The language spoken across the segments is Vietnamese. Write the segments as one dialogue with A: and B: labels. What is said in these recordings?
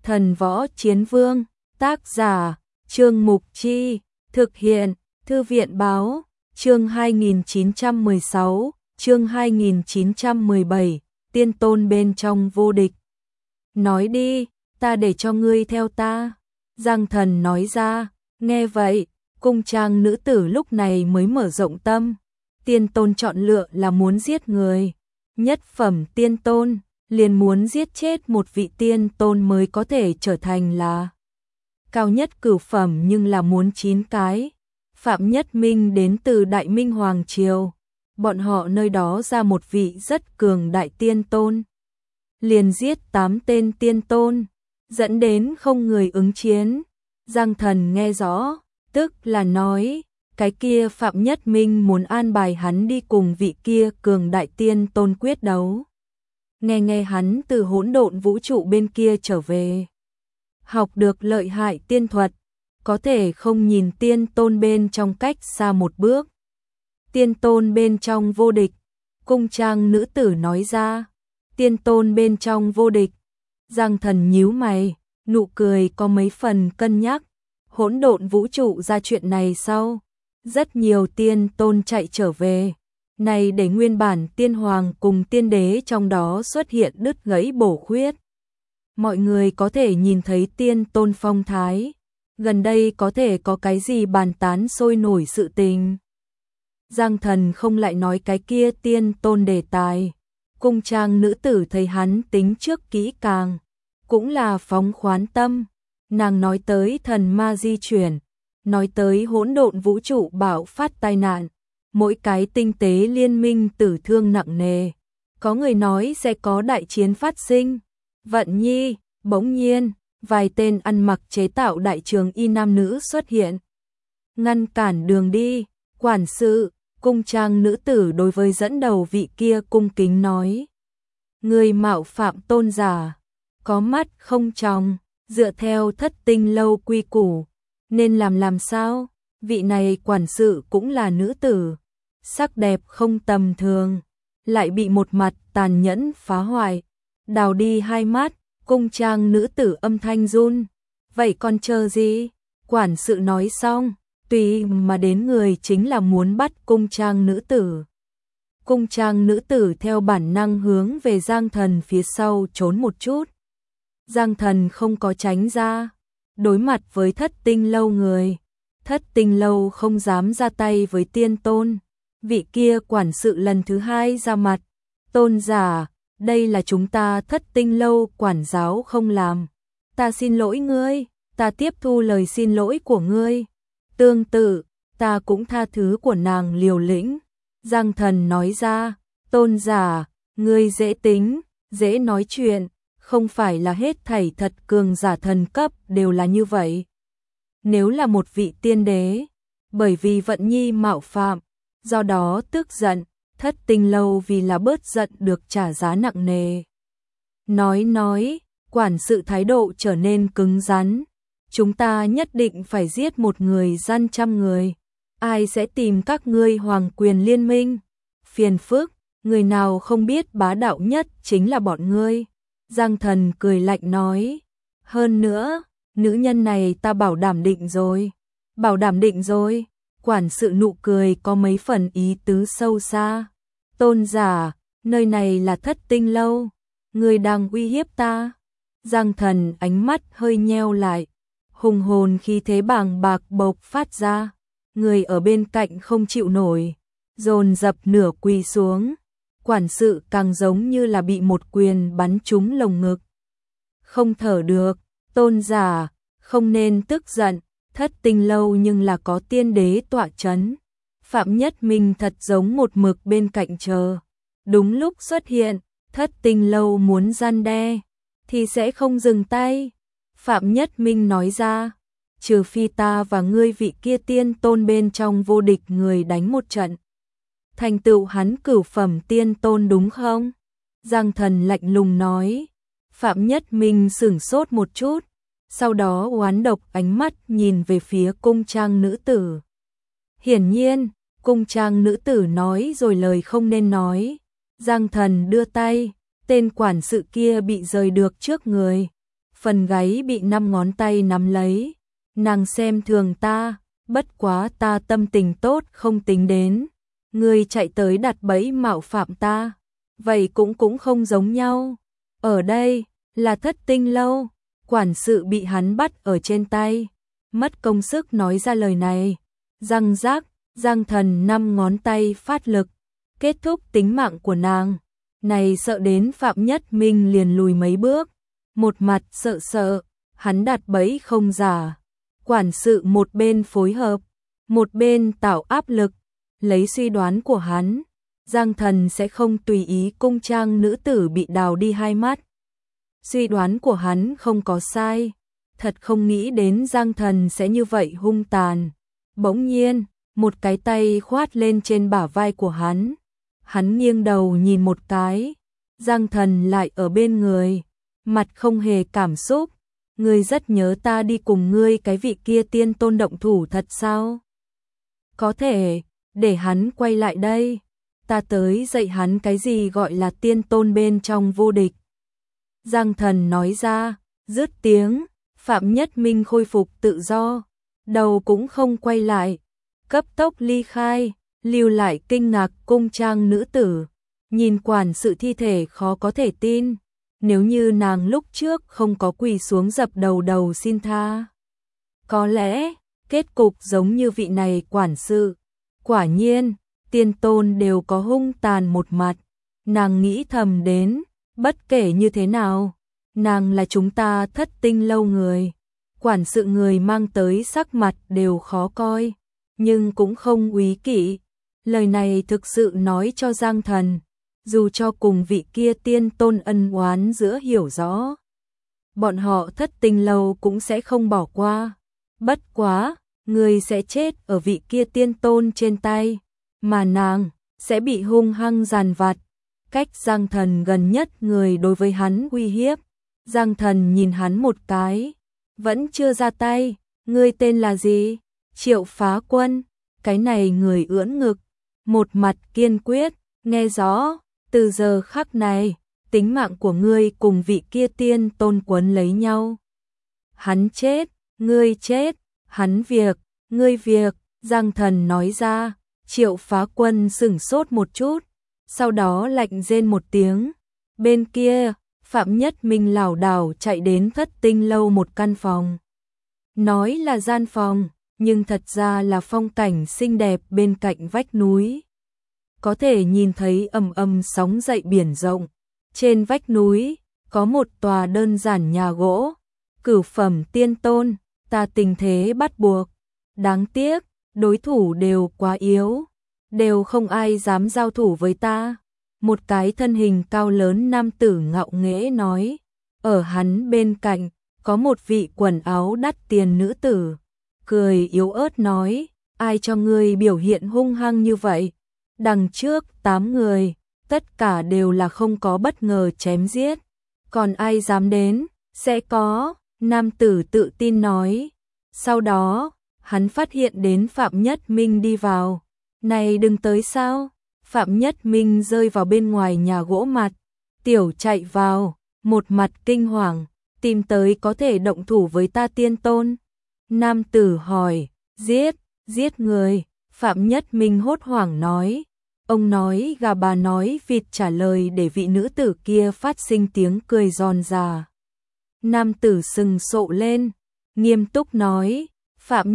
A: Thần Võ Chiến Vương, tác giả, Trương Mục Chi, thực hiện, Thư viện Báo, chương 2916, chương 2917, tiên tôn bên trong vô địch. Nói đi, ta để cho ngươi theo ta. Giang Thần nói ra, nghe vậy, cung trang nữ tử lúc này mới mở rộng tâm. Tiên tôn chọn lựa là muốn giết người. Nhất phẩm tiên tôn, liền muốn giết chết một vị tiên tôn mới có thể trở thành là cao nhất cửu phẩm, nhưng là muốn 9 cái. Phạm Nhất Minh đến từ Đại Minh Hoàng Triều. Bọn họ nơi đó ra một vị rất cường đại tiên tôn. Liền giết 8 tên tiên tôn, dẫn đến không người ứng chiến. Giang Thần nghe rõ, tức là nói, cái kia Phạm Nhất Minh muốn an bài hắn đi cùng vị kia cường đại tiên tôn quyết đấu. Nghe hắn từ hỗn độn vũ trụ bên kia trở về, học được lợi hại tiên thuật, có thể không nhìn tiên tôn bên trong cách xa một bước. Tiên tôn bên trong vô địch, cung trang nữ tử nói ra. Tiên tôn bên trong vô địch. Giang Thần nhíu mày, nụ cười có mấy phần cân nhắc. Hỗn độn vũ trụ ra chuyện này sau, rất nhiều tiên tôn chạy trở về. Này để nguyên bản tiên hoàng cùng tiên đế trong đó xuất hiện đứt gãy bổ khuyết. Mọi người có thể nhìn thấy tiên tôn phong thái. Gần đây có thể có cái gì bàn tán sôi nổi sự tình. Giang Thần không lại nói cái kia tiên tôn đề tài. Cung trang nữ tử thấy hắn tính trước kỹ càng, cũng là phóng khoán tâm. Nàng nói tới thần ma di chuyển, nói tới hỗn độn vũ trụ bạo phát tai nạn, mỗi cái tinh tế liên minh tử thương nặng nề. Có người nói sẽ có đại chiến phát sinh. Vận Nhi, bỗng nhiên, vài tên ăn mặc chế tạo đại trường y nam nữ xuất hiện. Ngăn cản đường đi, quản sự. Cung trang nữ tử đối với dẫn đầu vị kia cung kính nói. Người mạo phạm tôn giả, có mắt không tròng, dựa theo thất tinh lâu quy củ, nên làm sao? Vị này quản sự cũng là nữ tử, sắc đẹp không tầm thường, lại bị một mặt tàn nhẫn phá hoại, đào đi hai mắt. Cung trang nữ tử âm thanh run. Vậy còn chờ gì? Quản sự nói xong, tùy mà đến người chính là muốn bắt cung trang nữ tử. Cung trang nữ tử theo bản năng hướng về Giang Thần phía sau trốn một chút. Giang Thần không có tránh ra. Đối mặt với thất tinh lâu người, thất tinh lâu không dám ra tay với tiên tôn. Vị kia quản sự lần thứ hai ra mặt. Tôn giả, đây là chúng ta thất tinh lâu quản giáo không làm. Ta xin lỗi ngươi, ta tiếp thu lời xin lỗi của ngươi. Tương tự, ta cũng tha thứ của nàng liều lĩnh. Giang Thần nói ra, tôn giả, ngươi dễ tính, dễ nói chuyện, không phải là hết thảy thật cường giả thần cấp đều là như vậy. Nếu là một vị tiên đế, bởi vì Vận Nhi mạo phạm, do đó tức giận, thất tinh lâu vì là bớt giận được trả giá nặng nề. Nói, quản sự thái độ trở nên cứng rắn. Chúng ta nhất định phải giết một người gian trăm người. Ai sẽ tìm các ngươi hoàng quyền liên minh? Phiền phức, người nào không biết bá đạo nhất chính là bọn ngươi. Giang Thần cười lạnh nói. Hơn nữa, nữ nhân này ta bảo đảm định rồi. Bảo đảm định rồi. Quản sự nụ cười có mấy phần ý tứ sâu xa. Tôn giả, nơi này là thất tinh lâu. Ngươi đang uy hiếp ta. Giang Thần ánh mắt hơi nheo lại. Hùng hồn khí thế bàng bạc bộc phát ra. Người ở bên cạnh không chịu nổi, dồn dập nửa quỳ xuống. Quản sự càng giống như là bị một quyền bắn trúng lồng ngực. Không thở được, tôn giả, không nên tức giận, thất tinh lâu nhưng là có tiên đế tọa chấn. Phạm Nhất Minh thật giống một mực bên cạnh chờ. Đúng lúc xuất hiện, thất tinh lâu muốn gian đe, thì sẽ không dừng tay. Phạm Nhất Minh nói ra, trừ phi ta và ngươi vị kia tiên tôn bên trong vô địch người đánh một trận. Thành tựu hắn cửu phẩm tiên tôn đúng không? Giang Thần lạnh lùng nói. Phạm Nhất Minh sửng sốt một chút, sau đó oán độc ánh mắt nhìn về phía cung trang nữ tử. Hiển nhiên, cung trang nữ tử nói rồi lời không nên nói. Giang Thần đưa tay, tên quản sự kia bị rời được trước người. phần gáy bị 5 ngón tay nắm lấy. Nàng xem thường ta, bất quá ta tâm tình tốt không tính đến. Ngươi chạy tới đặt bẫy mạo phạm ta, vậy cũng không giống nhau. Ở đây, là Thất Tinh lâu, quản sự bị hắn bắt ở trên tay. Mất công sức nói ra lời này. Răng rác, Giang Thần 5 ngón tay phát lực, kết thúc tính mạng của nàng. Này sợ đến Phạm Nhất Minh liền lùi mấy bước. Một mặt sợ, hắn đặt bẫy không giả. Quản sự một bên phối hợp, một bên tạo áp lực. Lấy suy đoán của hắn, Giang Thần sẽ không tùy ý cung trang nữ tử bị đào đi 2 mắt. Suy đoán của hắn không có sai, thật không nghĩ đến Giang Thần sẽ như vậy hung tàn. Bỗng nhiên, một cái tay khoát lên trên bả vai của hắn. Hắn nghiêng đầu nhìn một cái, Giang Thần lại ở bên người, mặt không hề cảm xúc. Ngươi rất nhớ ta đi cùng ngươi cái vị kia tiên tôn động thủ thật sao? Có thể, để hắn quay lại đây, ta tới dạy hắn cái gì gọi là tiên tôn bên trong vô địch. Giang Thần nói ra, dứt tiếng, Phạm Nhất Minh khôi phục tự do, đầu cũng không quay lại, cấp tốc ly khai, lưu lại kinh ngạc cung trang nữ tử. Nhìn quản sự thi thể khó có thể tin, nếu như nàng lúc trước không có quỳ xuống dập đầu xin tha. Có lẽ, kết cục giống như vị này quản sự. Quả nhiên, tiên tôn đều có hung tàn một mặt. Nàng nghĩ thầm đến, bất kể như thế nào, nàng là chúng ta Thất Tinh lâu người. Quản sự người mang tới sắc mặt đều khó coi, nhưng cũng không úy kỵ. Lời này thực sự nói cho Giang Thần, dù cho cùng vị kia tiên tôn ân oán giữa hiểu rõ, bọn họ Thất Tinh lâu cũng sẽ không bỏ qua. Bất quá, người sẽ chết ở vị kia tiên tôn trên tay, mà nàng sẽ bị hung hăng giàn vặt. Cách Giang Thần gần nhất người đối với hắn uy hiếp. Giang Thần nhìn hắn một cái, vẫn chưa ra tay. Ngươi tên là gì? Triệu Phá Quân. Cái này người ưỡn ngực, một mặt kiên quyết. Nghe rõ, từ giờ khắc này, tính mạng của ngươi cùng vị kia tiên tôn quấn lấy nhau. Hắn chết, ngươi chết, hắn việc, ngươi việc. Giang Thần nói ra. Triệu Phá Quân sửng sốt một chút, sau đó lạnh rên một tiếng. Bên kia, Phạm Nhất Minh lảo đảo chạy đến Thất Tinh lâu một căn phòng. Nói là gian phòng, nhưng thật ra là phong cảnh xinh đẹp bên cạnh vách núi. Có thể nhìn thấy ầm sóng dậy biển rộng. Trên vách núi, có một tòa đơn giản nhà gỗ. Cửu phẩm tiên tôn, ta tình thế bắt buộc. Đáng tiếc, đối thủ đều quá yếu, đều không ai dám giao thủ với ta. Một cái thân hình cao lớn nam tử ngạo nghễ nói. Ở hắn bên cạnh, có một vị quần áo đắt tiền nữ tử. Cười yếu ớt nói, ai cho ngươi biểu hiện hung hăng như vậy? Đằng trước 8 người, tất cả đều là không có bất ngờ chém giết. Còn ai dám đến, sẽ có, nam tử tự tin nói. Sau đó, hắn phát hiện đến Phạm Nhất Minh đi vào. Này đừng tới sao? Phạm Nhất Minh rơi vào bên ngoài nhà gỗ mặt. Tiểu chạy vào, một mặt kinh hoàng, tìm tới có thể động thủ với ta tiên tôn. Nam tử hỏi, giết người. Phạm Nhất Minh hốt hoảng nói. Ông nói gà bà nói vịt trả lời để vị nữ tử kia phát sinh tiếng cười giòn già. Nam tử sừng sộ lên, nghiêm túc nói. Phạm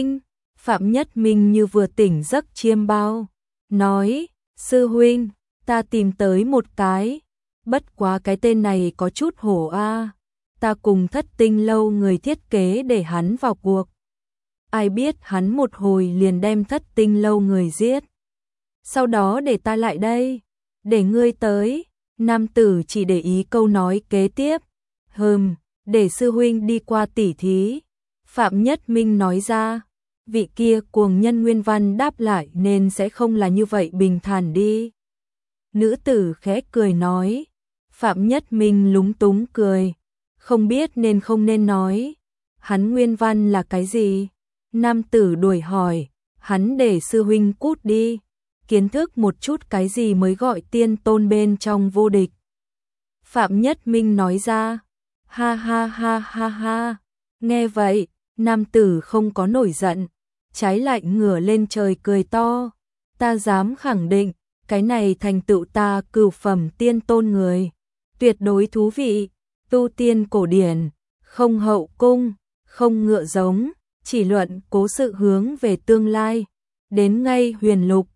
A: Nhất Minh như vừa tỉnh giấc chiêm bao. Nói, sư huynh, ta tìm tới một cái. Bất quá cái tên này có chút hổ a. Ta cùng Thất Tinh lâu người thiết kế để hắn vào cuộc. Ai biết hắn một hồi liền đem Thất Tinh lâu người giết. Sau đó để ta lại đây. Để ngươi tới. Nam tử chỉ để ý câu nói kế tiếp. Để sư huynh đi qua tỉ thí. Phạm Nhất Minh nói ra. Vị kia cuồng nhân Nguyên Văn đáp lại nên sẽ không là như vậy bình thản đi. Nữ tử khẽ cười nói. Phạm Nhất Minh lúng túng cười. Không biết nên không nên nói. Hắn Nguyên Văn là cái gì? Nam tử đuổi hỏi. Hắn để sư huynh cút đi. Kiến thức một chút cái gì mới gọi tiên tôn bên trong vô địch. Phạm Nhất Minh nói ra. Ha ha ha ha ha. Nghe vậy, nam tử không có nổi giận, trái lại ngửa lên trời cười to. Ta dám khẳng định, cái này thành tựu ta cửu phẩm tiên tôn người. Tuyệt đối thú vị, tu tiên cổ điển, không hậu cung, không ngựa giống, chỉ luận cố sự hướng về tương lai. Đến ngay huyền lục,